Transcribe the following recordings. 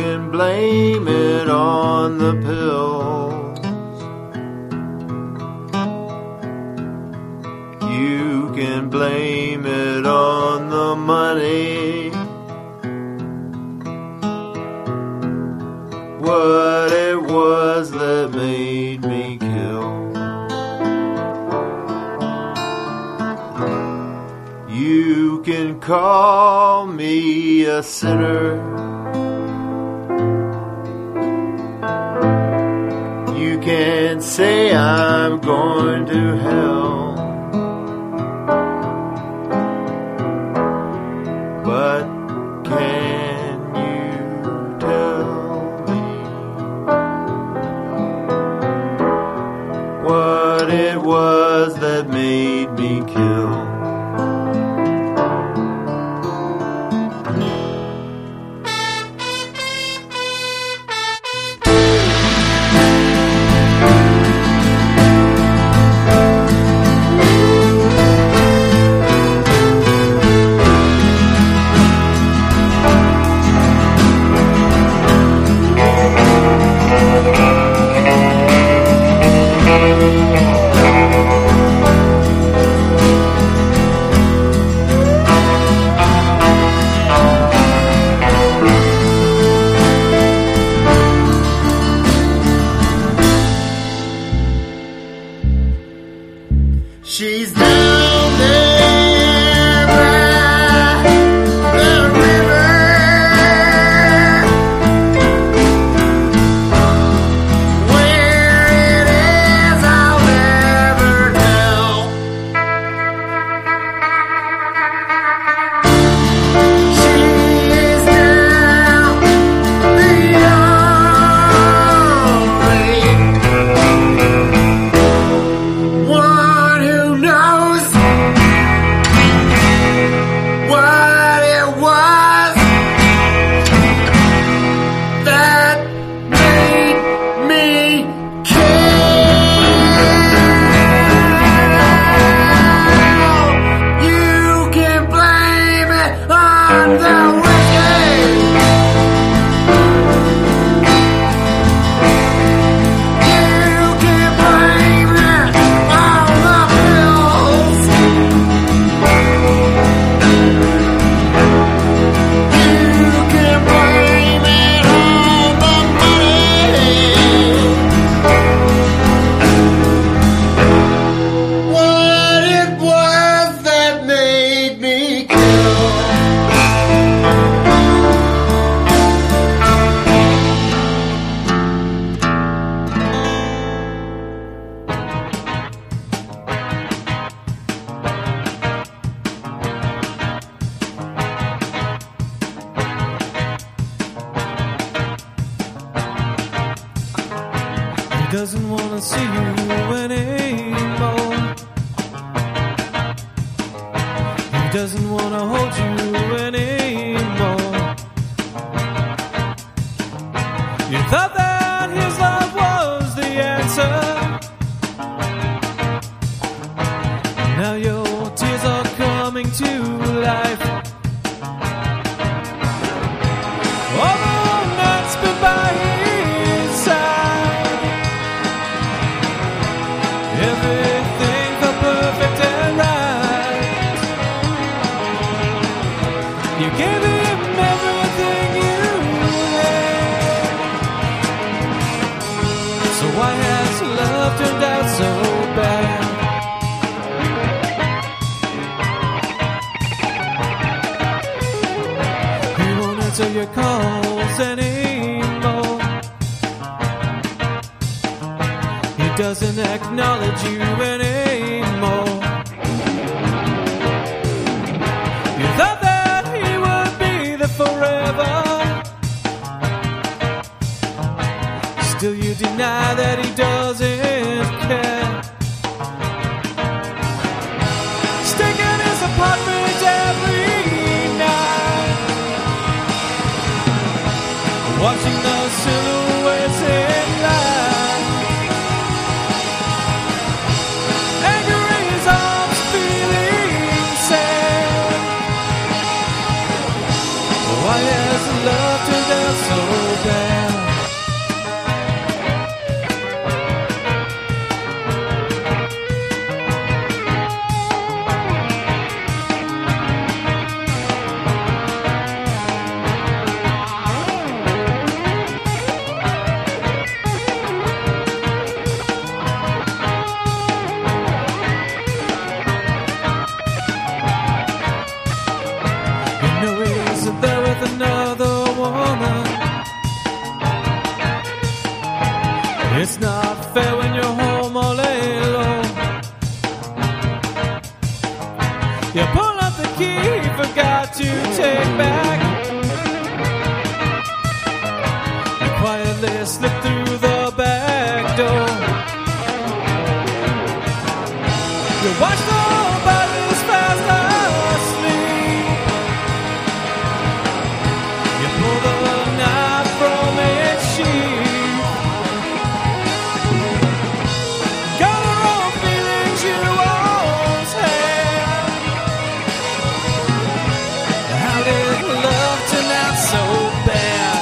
can blame it on the pills. You can blame it on the money. What it was that made me kill. You can call me a sinner. You can say I'm going to hell. But can you tell me what it was that made me kill? She's down there by the river, where it is I'll never tell. She is now the only one who knows what it was that made me kill. You can blame it on the whiskey. You can blame it on the pills. You can blame it on the money. What it was that made me kill. He doesn't want to see you anymore. He doesn't want to hold you anymore. You thought that his love was the answer. Now your tears are coming to life. All the nights been by his side. Everything felt perfect and right. You gave him everything you had. So why has love turned out so bad? He won't answer your calls anymore. He doesn't acknowledge you anymore. You thought that he would be there forever. Still you deny that he doesn't care. Staying in his apartment every night, watching the silhouettes in light. Anger in his arms, feeling sad. Why has love turned out so It's not fair when you're home all alone. You pull out the key you forgot to take back. You quietly slip through the back door. You watch nobody's fast asleep. You pull the knife from its sheath. Got the wrong feelings you always had. How did love turn out so bad?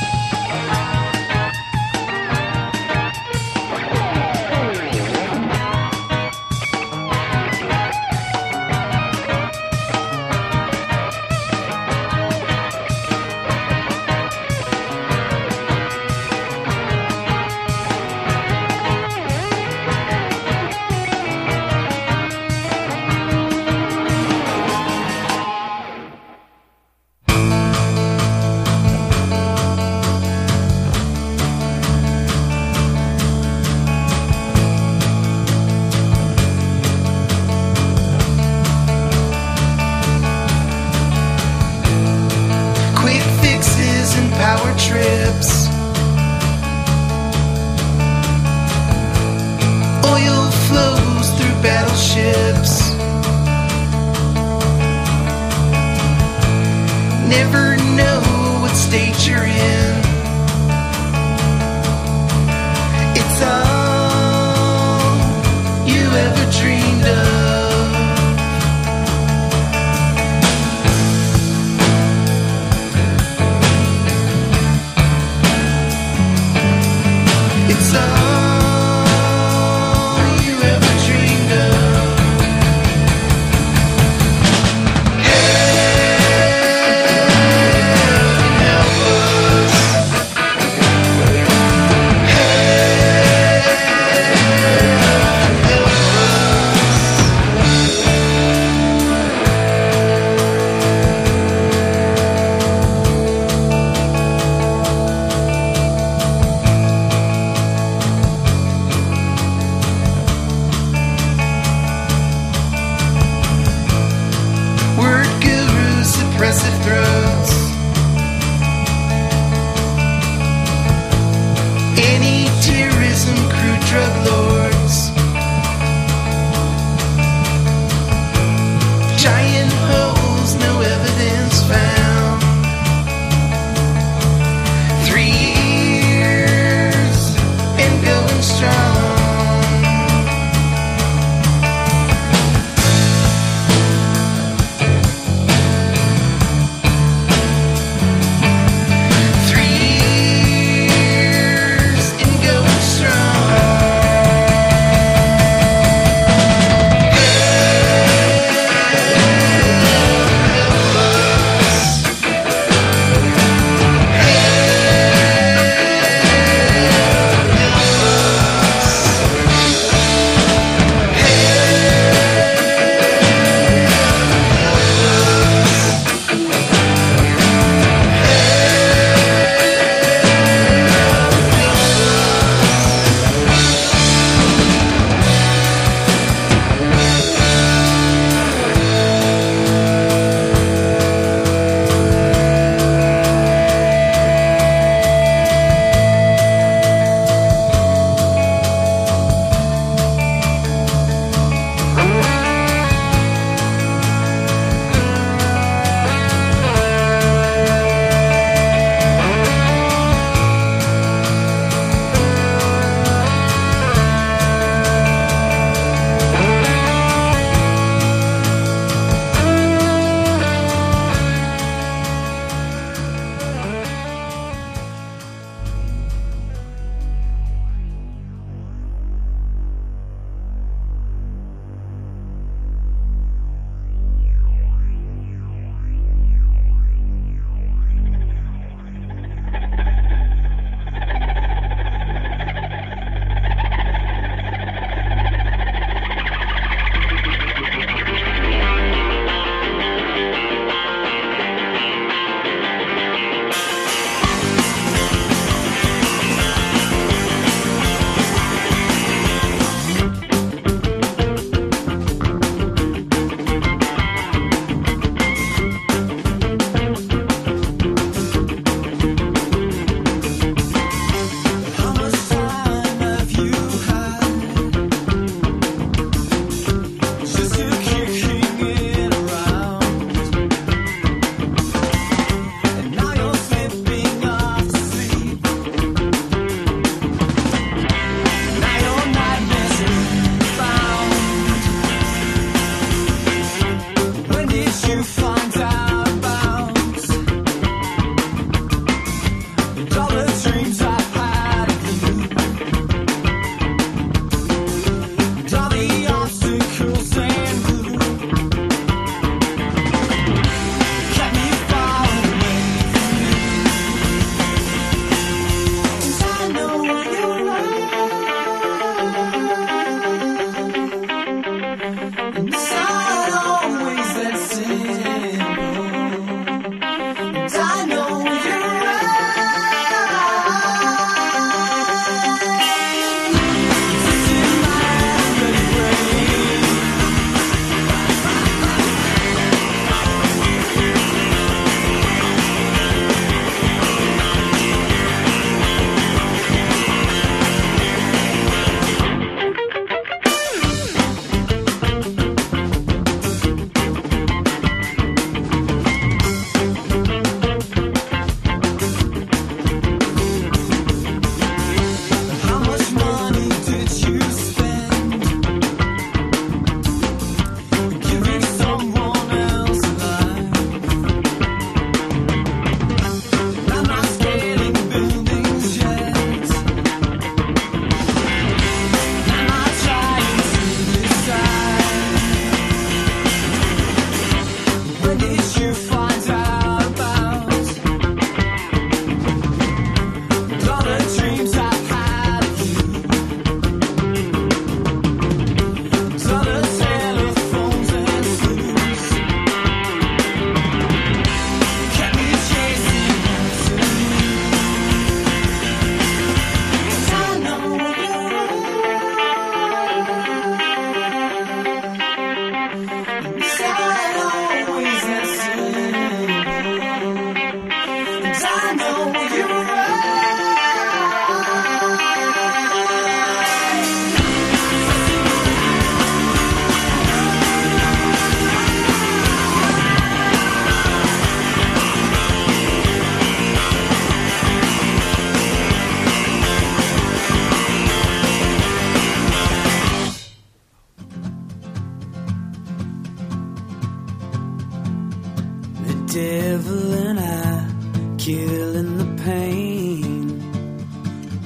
Quick fixes and power trips. Oil flows through battleships. Never know what state you're in. It's all you ever dreamed of. It's all you ever dreamed of. Help us. Help us.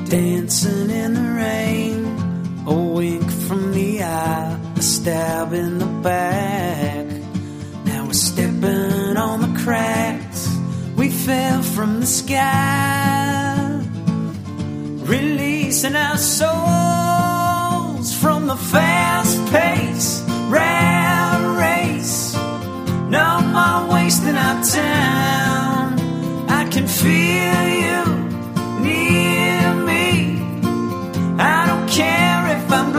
dancing in the rain, a wink from the eye, a stab in the back. Now we're stepping on the cracks we fell from the sky, releasing our souls from the fast-paced rat race. No more wasting our time. I can feel you near me. I don't care if I'm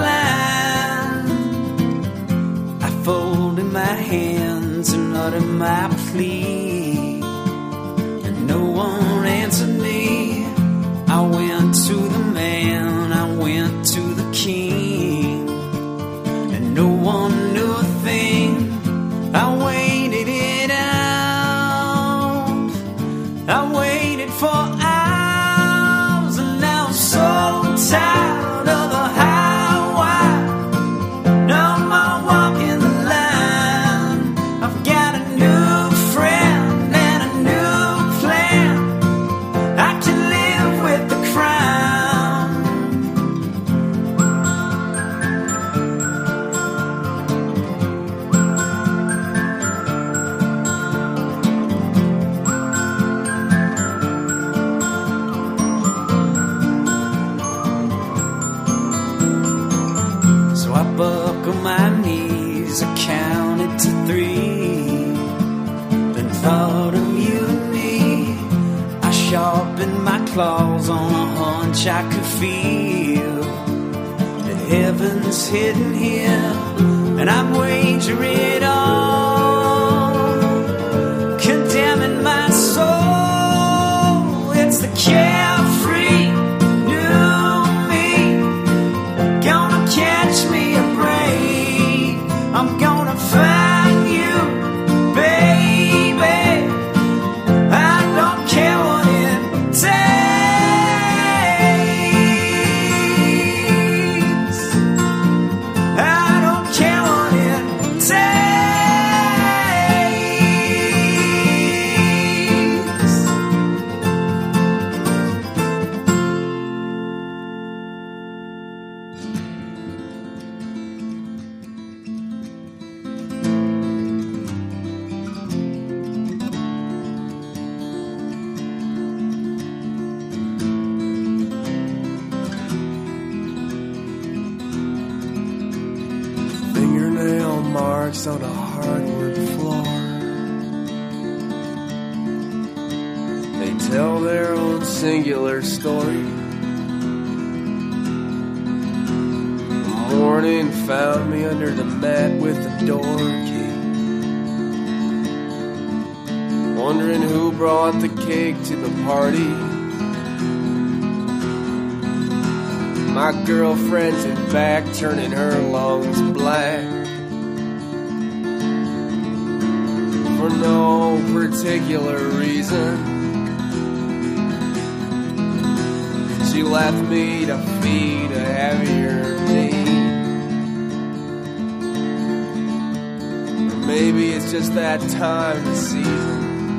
blind. I folded my hands and uttered my plea, and no one answered me. I went to the man, I went to the king, and no one knew a thing. I waited it out, I waited for hours, and now I'm so tired of the highway. No more walking the line. I've got a new friend and a new plan. I can live with the crime. So I buckled my knees, I counted to 3, then thought of you and me. I sharpened my claws on a hunch I could feel that heaven's hidden here, and I'd wager it all, condemning my soul. It's the carefree new me, gonna catch me a break. I'm gonna find you, baby. I don't care what it takes. I don't care what it takes. Fingernail marks on a hardwood floor. They tell their own singular story. The morning found me under the mat with the door key, wondering who brought the cake to the party. My girlfriend's in back, turning her lungs black for no particular reason. She left me to feed a heavier need. Or maybe it's just that time of the season.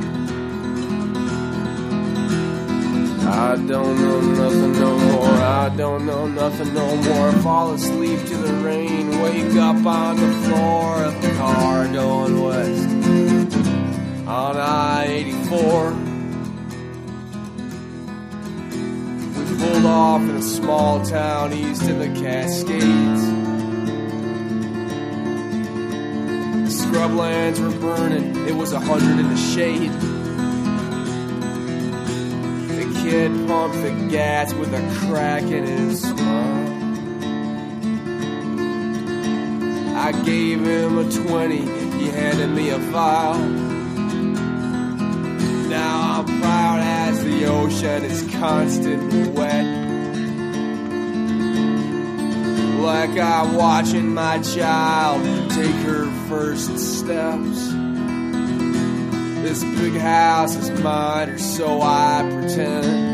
I don't know nothing no more. I don't know nothing no more. Fall asleep to the rain. Wake up on the floor of the car going west on I-84. We pulled off in a small town east of the Cascades. The scrublands were burning. It was 100 in the shade. Kid pumped the gas with a crack in his smile. I gave him a 20, he handed me a file. Now I'm proud as the ocean is constantly wet, like I'm watching my child take her first steps. This big house is mine, or so I pretend.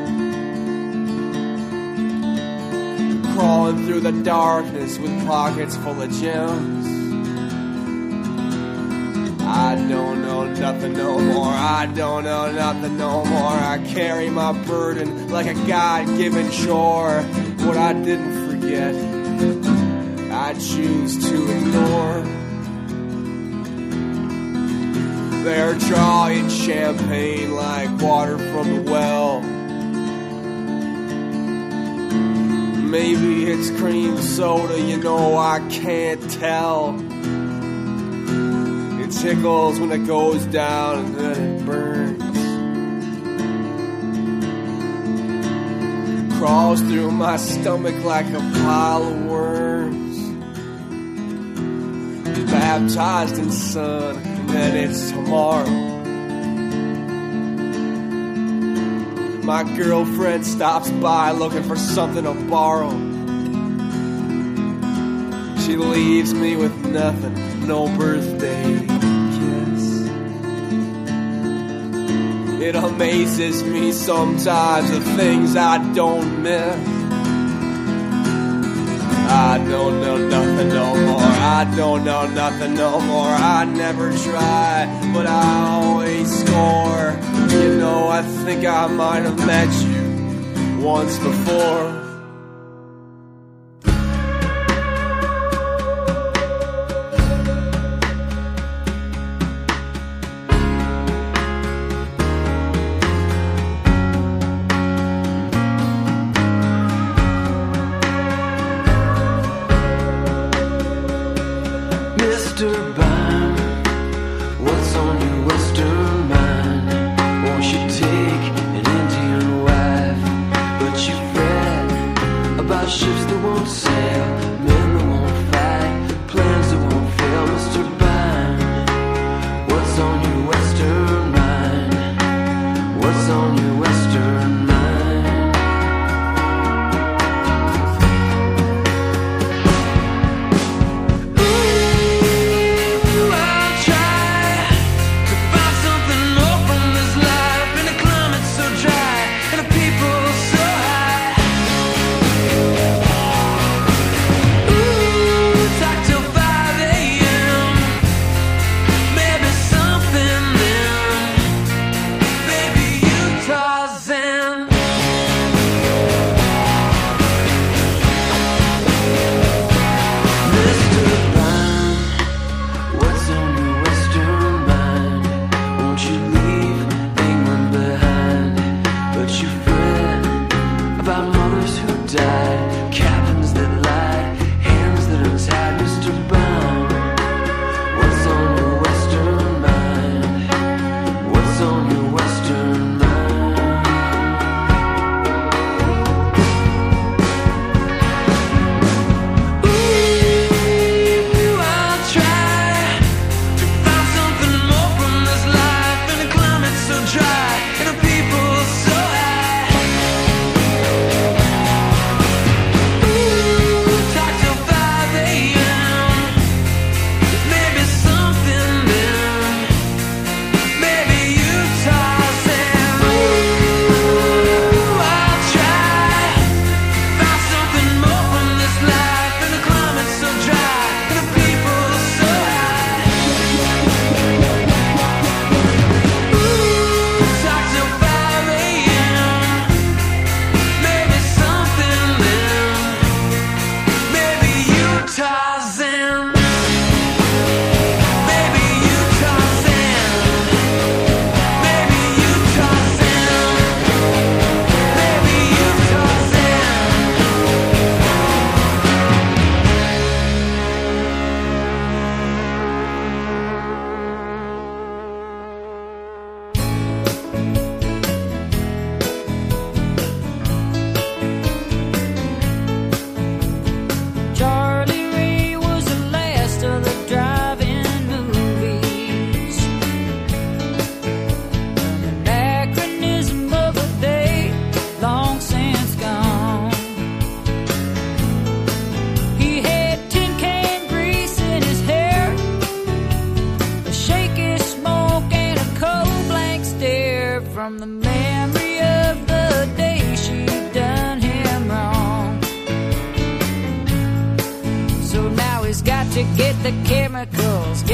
Crawling through the darkness with pockets full of gems. I I don't know nothing no more. I don't know nothing no more. I carry my burden like a God-given chore. What I didn't forget, I choose to ignore. They're drawing champagne like water from the well. Maybe it's cream soda, you know, I can't tell. It tickles when it goes down and then it burns. Crawls through my stomach like a pile of worms. Baptized in sun, and then it's tomorrow. My girlfriend stops by looking for something to borrow. She leaves me with nothing, no birthday kiss. It amazes me sometimes the things I don't miss. I don't know nothing no more. I don't know nothing no more. I never try, but I always score. You know, I think I might have met you once before. Mr. Byrne, what's on your western mind? Won't you take an Indian wife? But you fret about ships that won't sail, men that won't fight, plans that won't fail. Mr. Byrne, what's on your western mind? What's on your western mind?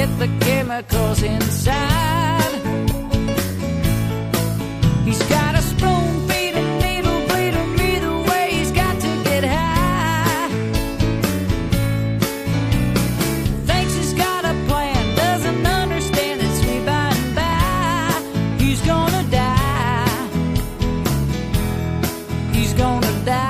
get the chemicals inside. He's got a spoon feed and needle bleed him either way. He's got to get high. Thinks he's got a plan, doesn't understand that sweet by and by he's gonna die. He's gonna die.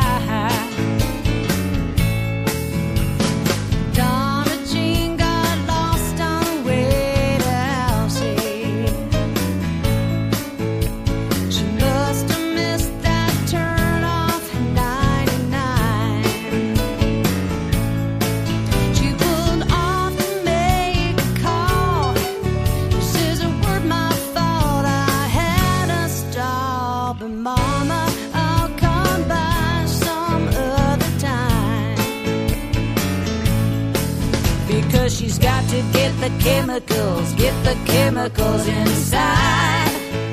She's got to get the chemicals inside.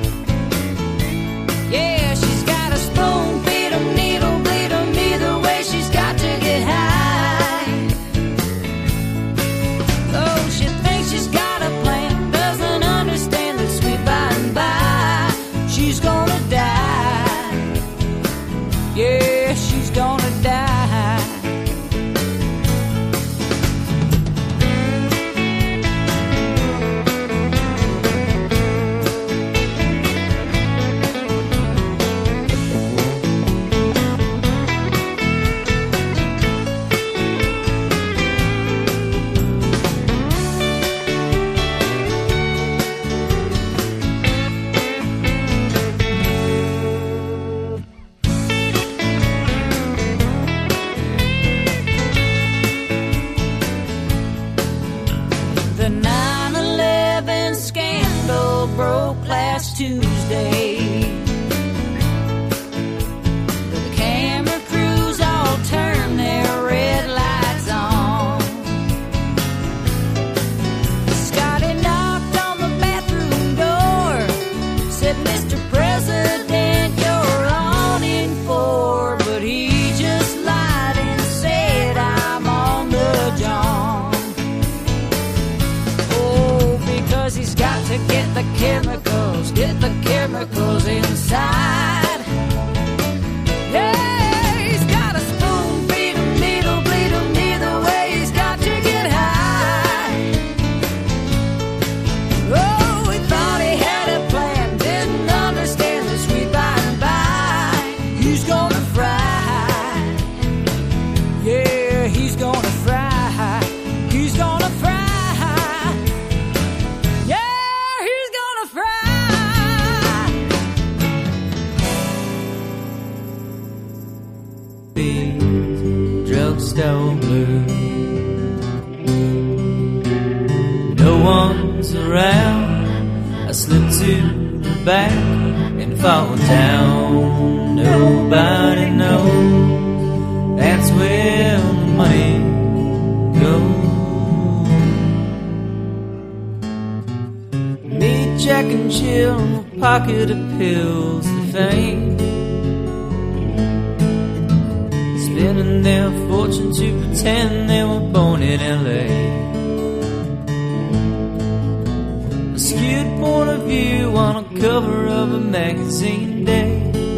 Yeah, she's got a spoon, feed 'em, needle, bleed 'em, either way she's got to get high. Oh, she thinks she's got a plan, doesn't understand that sweet by and by she's gonna die. Yeah, she's gonna die. Tuesday. The camera crews all turn their red lights on. Scotty knocked on the bathroom door, said, Mr. President, you're on in for. But he just lied and said, I'm on the john. Oh, because he's got to get the chemicals inside. Yeah, he's got a spoon, feed 'em, needle, bleed 'em, either way he's got to get high. Oh, he thought he had a plan, didn't understand the sweet by and by he's gonna fry. Yeah, he's gonna fry. He's gonna fry. Drugstore blues. No one's around. I slip to the back and fall down. Nobody knows that's where the money goes. Me, Jack and Jill, a pocket of pills to faint. Spending their fortune to pretend they were born in LA. A skewed point of view on a cover of a magazine day.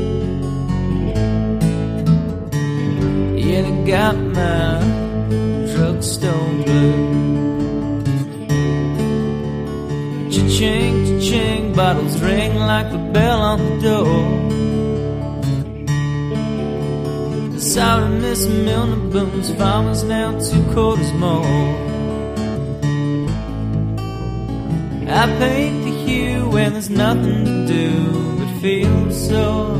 Yeah, they got my drugstore blues. Cha-ching, cha-ching, bottles ring like the bell on the door. Sorry, Miss Milner Boone's farmers now 2 quarters more. I paint the hue when there's nothing to do but feel sore.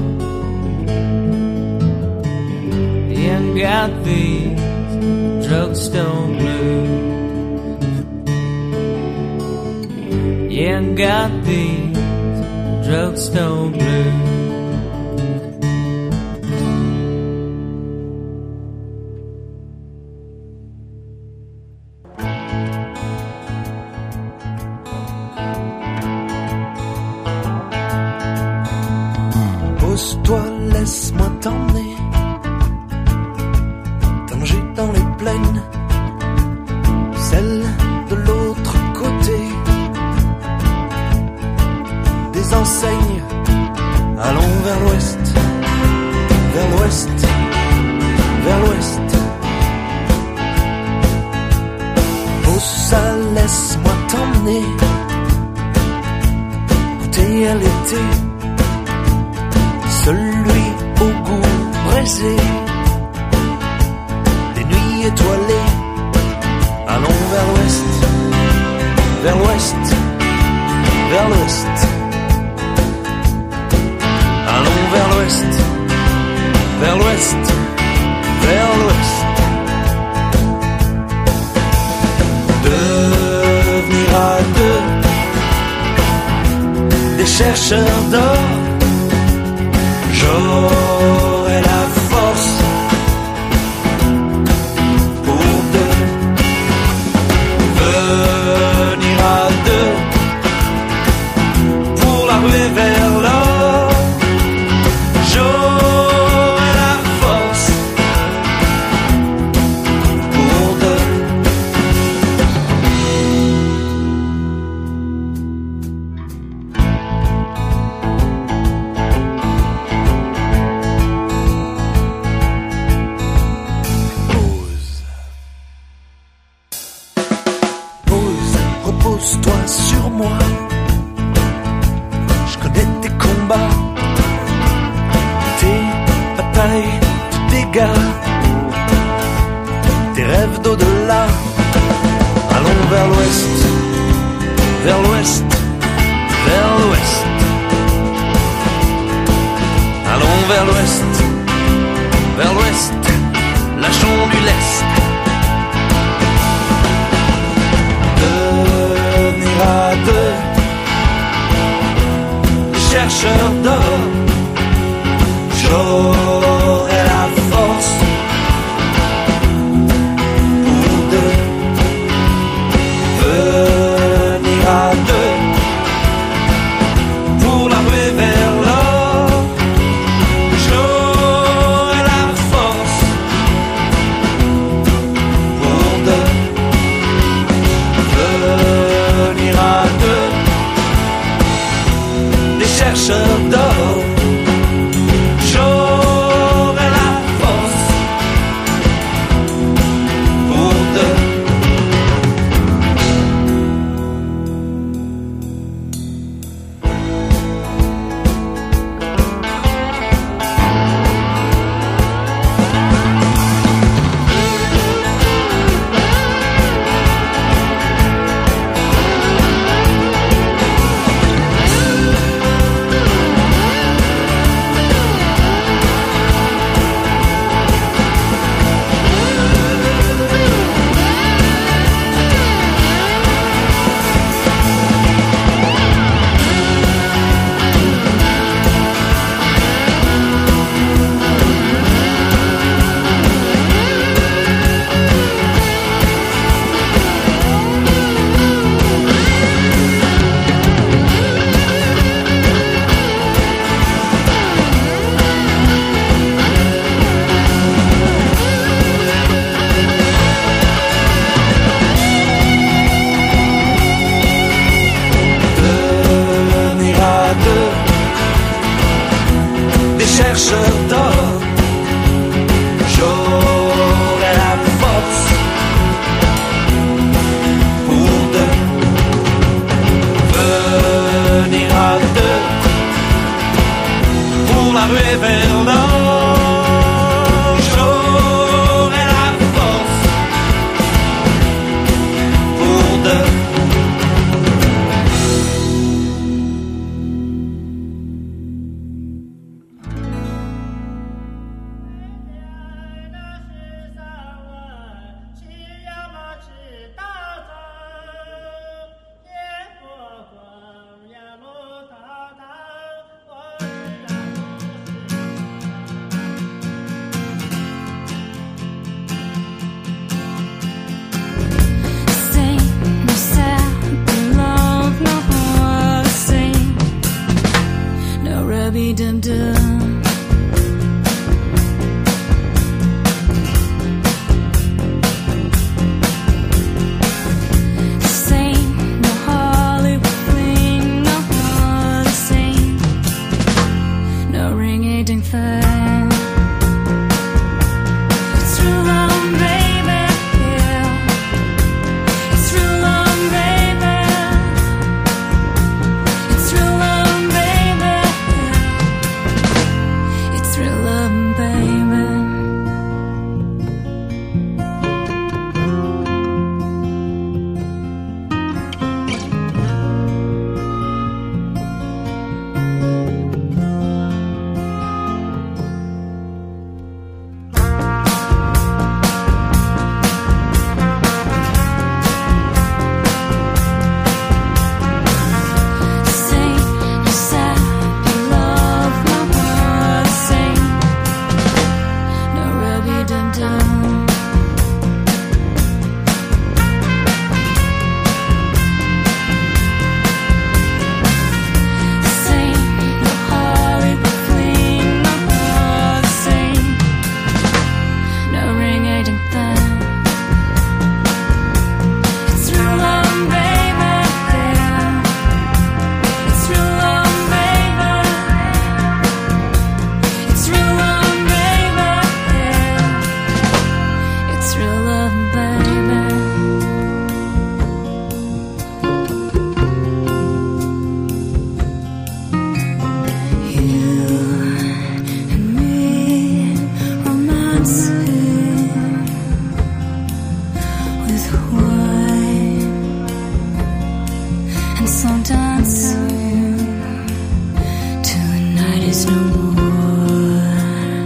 Yeah, I got these drugstore blues. Yeah, I got these drugstore blues. Pose-toi, laisse-moi t'emmener, t'engager dans les plaines, celles de l'autre côté. baiser, des nuits étoilées. Allons vers l'ouest, vers l'ouest, vers l'ouest. Allons vers l'ouest, vers l'ouest, vers l'ouest. Devenir à deux des chercheurs d'or. J'aurai la force pour deux. Venir à deux pour la ruée vers l'or. J'aurai la force pour deux. Repose-toi sur moi. Je connais tes combats, tes batailles, tes dégâts, tes rêves d'au-delà. Allons vers l'ouest, vers l'ouest, vers l'ouest. Allons vers l'ouest, vers l'ouest, lâchons du lest. Devenir à deux, chercheurs d'or. J'aurai la force pour deux. Venir à deux pour la ruée vers l'or. J'aurai dancing with white, and some dancing till the night is no more,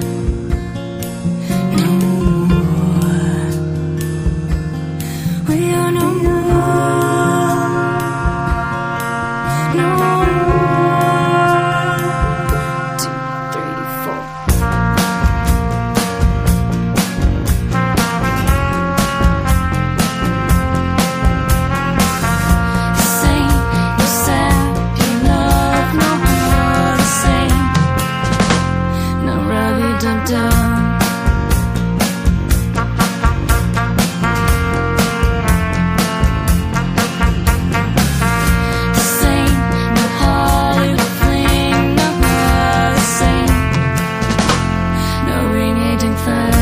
no more. We are no more, no more. 2, 3, 4. Fire.